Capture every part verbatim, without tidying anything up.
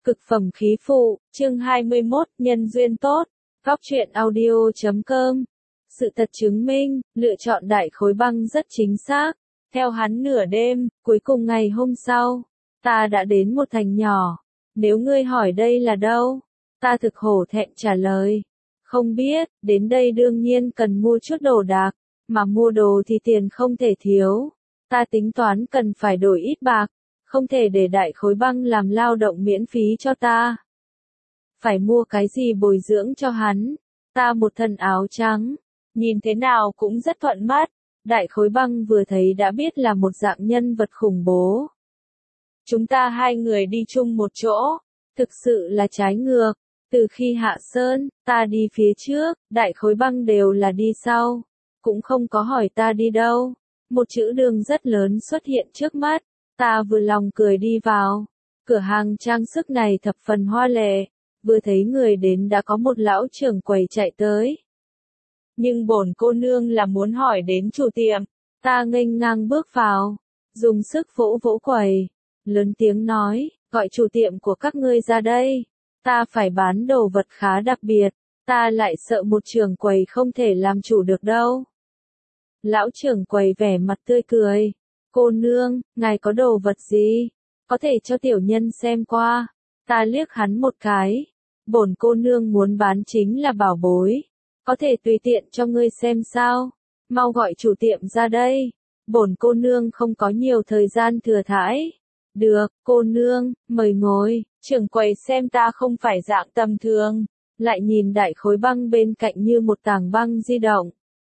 Cực phẩm khí phụ, chương hai mươi mốt, nhân duyên tốt, góc truyện audio chấm com. Sự thật chứng minh, lựa chọn đại khối băng rất chính xác. Theo hắn nửa đêm, cuối cùng ngày hôm sau, ta đã đến một thành nhỏ. Nếu ngươi hỏi đây là đâu, ta thực hổ thẹn trả lời. Không biết, đến đây đương nhiên cần mua chút đồ đạc, mà mua đồ thì tiền không thể thiếu. Ta tính toán cần phải đổi ít bạc, không thể để đại khối băng làm lao động miễn phí cho ta. Phải mua cái gì bồi dưỡng cho hắn? Ta một thân áo trắng, nhìn thế nào cũng rất thuận mắt. Đại khối băng vừa thấy đã biết là một dạng nhân vật khủng bố. Chúng ta hai người đi chung một chỗ, thực sự là trái ngược. Từ khi hạ sơn, ta đi phía trước, đại khối băng đều là đi sau. Cũng không có hỏi ta đi đâu. Một chữ đường rất lớn xuất hiện trước mắt. Ta vừa lòng cười đi vào. Cửa hàng trang sức này thập phần hoa lệ. Vừa thấy người đến đã có một lão trưởng quầy chạy tới. Nhưng bổn cô nương là muốn hỏi đến chủ tiệm. Ta nghênh ngang bước vào. Dùng sức vỗ vỗ quầy. Lớn tiếng nói, gọi chủ tiệm của các ngươi ra đây. Ta phải bán đồ vật khá đặc biệt. Ta lại sợ một trưởng quầy không thể làm chủ được đâu. Lão trưởng quầy vẻ mặt tươi cười. Cô nương, ngài có đồ vật gì? Có thể cho tiểu nhân xem qua. Ta liếc hắn một cái. Bổn cô nương muốn bán chính là bảo bối. Có thể tùy tiện cho ngươi xem sao? Mau gọi chủ tiệm ra đây. Bổn cô nương không có nhiều thời gian thừa thãi. Được, cô nương, mời ngồi. Trưởng quầy xem ta không phải dạng tầm thường. Lại nhìn đại khối băng bên cạnh như một tảng băng di động.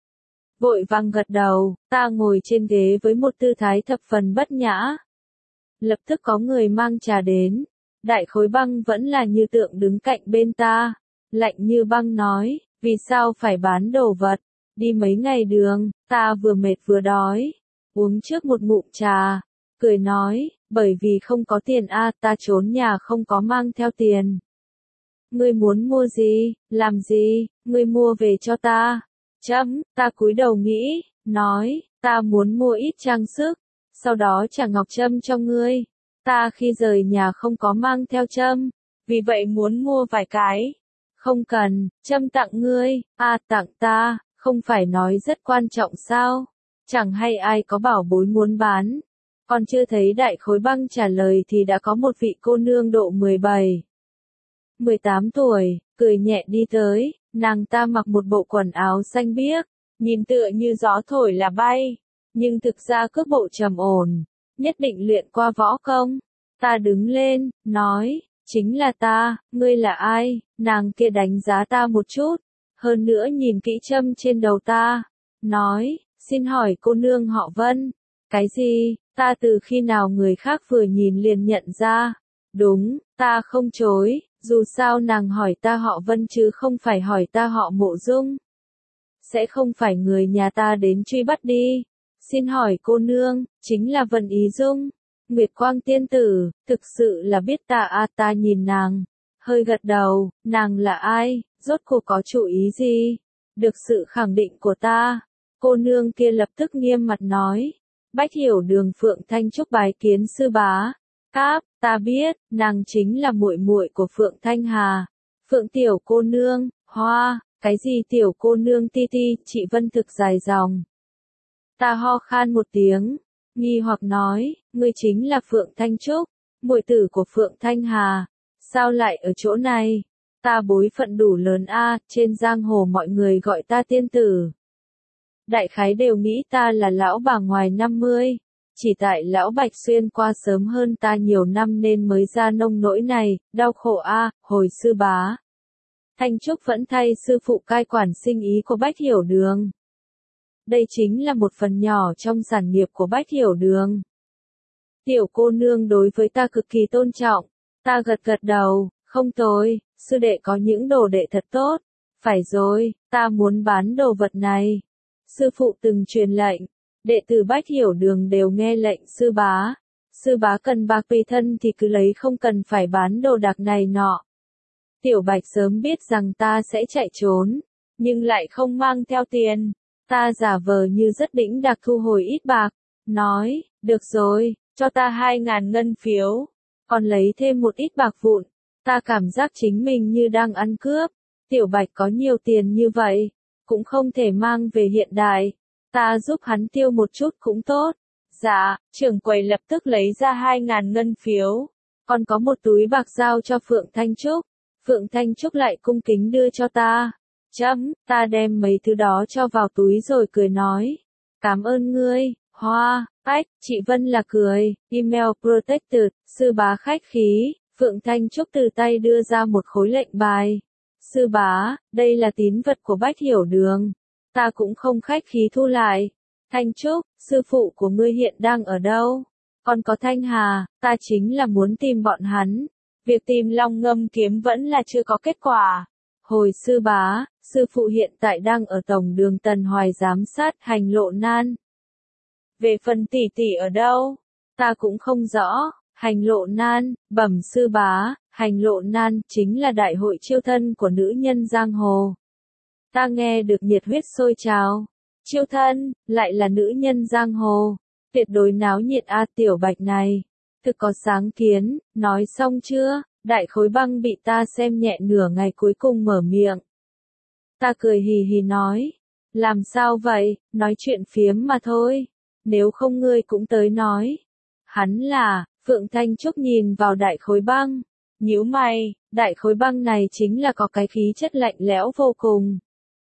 Vội vàng gật đầu, ta ngồi trên ghế với một tư thái thập phần bất nhã. Lập tức có người mang trà đến. Đại khối băng vẫn là như tượng đứng cạnh bên ta. Lạnh như băng nói, vì sao phải bán đồ vật? Đi mấy ngày đường, ta vừa mệt vừa đói. Uống trước một ngụm trà. Cười nói, bởi vì không có tiền a, ta trốn nhà không có mang theo tiền. Ngươi muốn mua gì, làm gì, ngươi mua về cho ta. Chấm, ta cúi đầu nghĩ, nói, ta muốn mua ít trang sức, sau đó trả ngọc trâm cho ngươi. Ta khi rời nhà không có mang theo trâm, vì vậy muốn mua vài cái. Không cần, trâm tặng ngươi, a tặng ta, không phải nói rất quan trọng sao? Chẳng hay ai có bảo bối muốn bán. Còn chưa thấy đại khối băng trả lời thì đã có một vị cô nương độ mười bảy, mười tám tuổi, cười nhẹ đi tới. Nàng ta mặc một bộ quần áo xanh biếc, nhìn tựa như gió thổi là bay, nhưng thực ra cước bộ trầm ổn, nhất định luyện qua võ công. Ta đứng lên, nói, chính là ta, ngươi là ai? Nàng kia đánh giá ta một chút, hơn nữa nhìn kỹ châm trên đầu ta, nói, xin hỏi cô nương họ Vân. Cái gì? Ta từ khi nào người khác vừa nhìn liền nhận ra? Đúng, ta không chối. Dù sao nàng hỏi ta họ Vân chứ không phải hỏi ta họ Mộ Dung. Sẽ không phải người nhà ta đến truy bắt đi. Xin hỏi cô nương, chính là Vân Ý Dung. Nguyệt Quang tiên tử, thực sự là biết ta à? Ta nhìn nàng, hơi gật đầu. Nàng là ai, rốt cuộc có chủ ý gì? Được sự khẳng định của ta, cô nương kia lập tức nghiêm mặt nói. Bách Hiểu Đường Phượng Thanh Trúc bái kiến sư bá. Cáp, ta biết, nàng chính là muội muội của Phượng Thanh Hà. Phượng tiểu cô nương, hoa, cái gì tiểu cô nương ti ti, chị Vân thực dài dòng. Ta ho khan một tiếng, nghi hoặc nói, ngươi chính là Phượng Thanh Trúc, muội tử của Phượng Thanh Hà. Sao lại ở chỗ này? Ta bối phận đủ lớn a, trên giang hồ mọi người gọi ta tiên tử. Đại khái đều nghĩ ta là lão bà ngoài năm mươi. Chỉ tại lão Bạch xuyên qua sớm hơn ta nhiều năm nên mới ra nông nỗi này, đau khổ a. Hồi sư bá. Thanh Trúc vẫn thay sư phụ cai quản sinh ý của Bách Hiểu Đường. Đây chính là một phần nhỏ trong sản nghiệp của Bách Hiểu Đường. Tiểu cô nương đối với ta cực kỳ tôn trọng. Ta gật gật đầu, không tồi, sư đệ có những đồ đệ thật tốt. Phải rồi, ta muốn bán đồ vật này. Sư phụ từng truyền lệnh. Đệ tử Bách Hiểu Đường đều nghe lệnh sư bá. Sư bá cần bạc tùy thân thì cứ lấy, không cần phải bán đồ đạc này nọ. Tiểu Bạch sớm biết rằng ta sẽ chạy trốn, nhưng lại không mang theo tiền. Ta giả vờ như rất đĩnh đạc thu hồi ít bạc. Nói, được rồi, cho ta hai ngàn ngân phiếu. Còn lấy thêm một ít bạc vụn. Ta cảm giác chính mình như đang ăn cướp. Tiểu Bạch có nhiều tiền như vậy, cũng không thể mang về hiện đại. Ta giúp hắn tiêu một chút cũng tốt. Dạ, trưởng quầy lập tức lấy ra hai ngàn ngân phiếu. Còn có một túi bạc giao cho Phượng Thanh Trúc. Phượng Thanh Trúc lại cung kính đưa cho ta. Chấm, ta đem mấy thứ đó cho vào túi rồi cười nói. Cảm ơn ngươi, Hoa, ách, chị Vân là cười, email protected, sư bá khách khí. Phượng Thanh Trúc từ tay đưa ra một khối lệnh bài. Sư bá, đây là tín vật của Bách Hiểu Đường. Ta cũng không khách khí thu lại. Thanh Trúc, sư phụ của ngươi hiện đang ở đâu? Còn có Thanh Hà, ta chính là muốn tìm bọn hắn. Việc tìm Long Ngâm kiếm vẫn là chưa có kết quả. Hồi sư bá, sư phụ hiện tại đang ở tổng đường Tần Hoài giám sát Hành Lộ Nan. Về phần tỷ tỷ ở đâu? Ta cũng không rõ. Hành Lộ Nan, bẩm sư bá, Hành Lộ Nan chính là đại hội chiêu thân của nữ nhân giang hồ. Ta nghe được nhiệt huyết sôi trào. Chiêu thân, lại là nữ nhân giang hồ. Tuyệt đối náo nhiệt a Tiểu Bạch này. Thực có sáng kiến, nói xong chưa? Đại Khối Băng bị ta xem nhẹ nửa ngày cuối cùng mở miệng. Ta cười hì hì nói. Làm sao vậy, nói chuyện phiếm mà thôi. Nếu không ngươi cũng tới nói. Hắn là, Phượng Thanh Trúc nhìn vào Đại Khối Băng. Nhíu mày, Đại Khối Băng này chính là có cái khí chất lạnh lẽo vô cùng.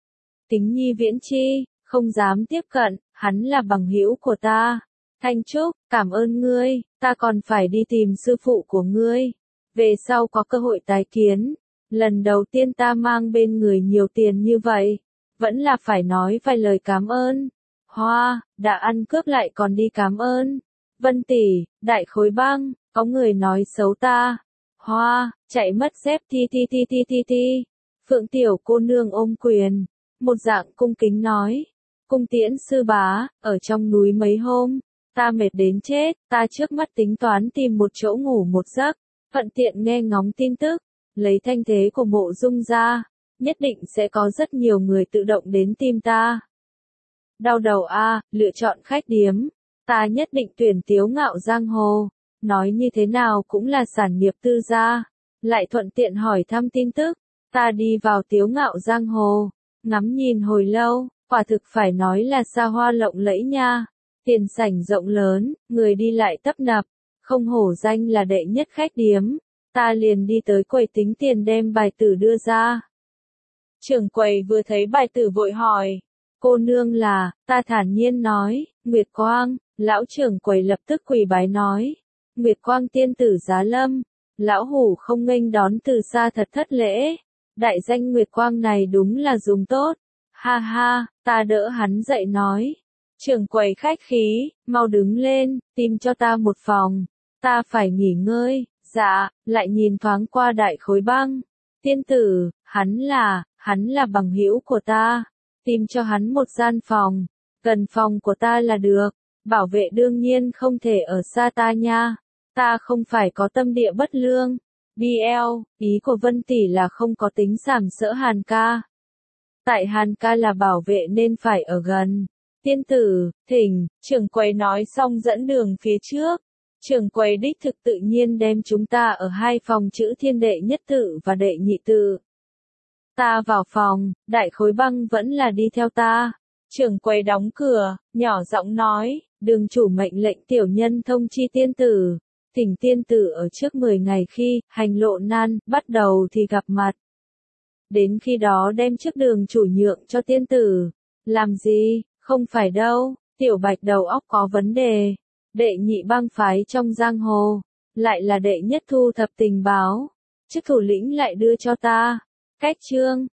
Tính nhi viễn chi, không dám tiếp cận, hắn là bằng hữu của ta. Thanh Trúc, cảm ơn ngươi, ta còn phải đi tìm sư phụ của ngươi. Về sau có cơ hội tái kiến. Lần đầu tiên ta mang bên người nhiều tiền như vậy. Vẫn là phải nói vài lời cảm ơn. Hoa, đã ăn cướp lại còn đi cảm ơn. Vân tỷ, Đại Khối Băng, có người nói xấu ta. Hoa, chạy mất dép ti ti ti ti ti ti. Phượng tiểu cô nương ôm quyền. Một dạng cung kính nói. Cung tiễn sư bá, ở trong núi mấy hôm. Ta mệt đến chết, ta trước mắt tính toán tìm một chỗ ngủ một giấc. Thuận tiện nghe ngóng tin tức. Lấy thanh thế của Mộ Dung ra. Nhất định sẽ có rất nhiều người tự động đến tìm ta. Đau đầu a, lựa chọn khách điếm. Ta nhất định tuyển Tiếu Ngạo giang hồ. Nói như thế nào cũng là sản nghiệp tư gia. Lại thuận tiện hỏi thăm tin tức. Ta đi vào Tiếu Ngạo giang hồ. Ngắm nhìn hồi lâu, quả thực phải nói là xa hoa lộng lẫy nha. Tiền sảnh rộng lớn, người đi lại tấp nập. Không hổ danh là đệ nhất khách điếm. Ta liền đi tới quầy tính tiền đem bài tử đưa ra. Trưởng quầy vừa thấy bài tử vội hỏi. Cô nương là, ta thản nhiên nói, Nguyệt Quang. Lão trưởng quầy lập tức quỳ bái nói. Nguyệt Quang tiên tử giá lâm. Lão hủ không nghênh đón từ xa thật thất lễ. Đại danh Nguyệt Quang này đúng là dùng tốt. Ha ha, ta đỡ hắn dậy nói. Trưởng quầy khách khí, mau đứng lên, tìm cho ta một phòng. Ta phải nghỉ ngơi. Dạ, lại nhìn thoáng qua Đại Khối Băng. Tiên tử, hắn là, hắn là bằng hữu của ta. Tìm cho hắn một gian phòng. Gần phòng của ta là được. Bảo vệ đương nhiên không thể ở xa ta nha. Ta không phải có tâm địa bất lương. bê lờ, ý của Vân tỷ là không có tính sàm sỡ Hàn ca. Tại Hàn ca là bảo vệ nên phải ở gần. Tiên tử, thỉnh, trưởng quầy nói xong dẫn đường phía trước. Trưởng quầy đích thực tự nhiên đem chúng ta ở hai phòng chữ thiên đệ nhất tự và đệ nhị tự. Ta vào phòng, Đại Khối Băng vẫn là đi theo ta. Trưởng quầy đóng cửa, nhỏ giọng nói, đường chủ mệnh lệnh tiểu nhân thông chi tiên tử. Thỉnh tiên tử ở trước mười ngày khi, Hành Lộ Nan, bắt đầu thì gặp mặt. Đến khi đó đem trước đường chủ nhượng cho tiên tử. Làm gì, không phải đâu, Tiểu Bạch đầu óc có vấn đề. Đệ nhị bang phái trong giang hồ, lại là đệ nhất thu thập tình báo. Chức thủ lĩnh lại đưa cho ta. Cách chương,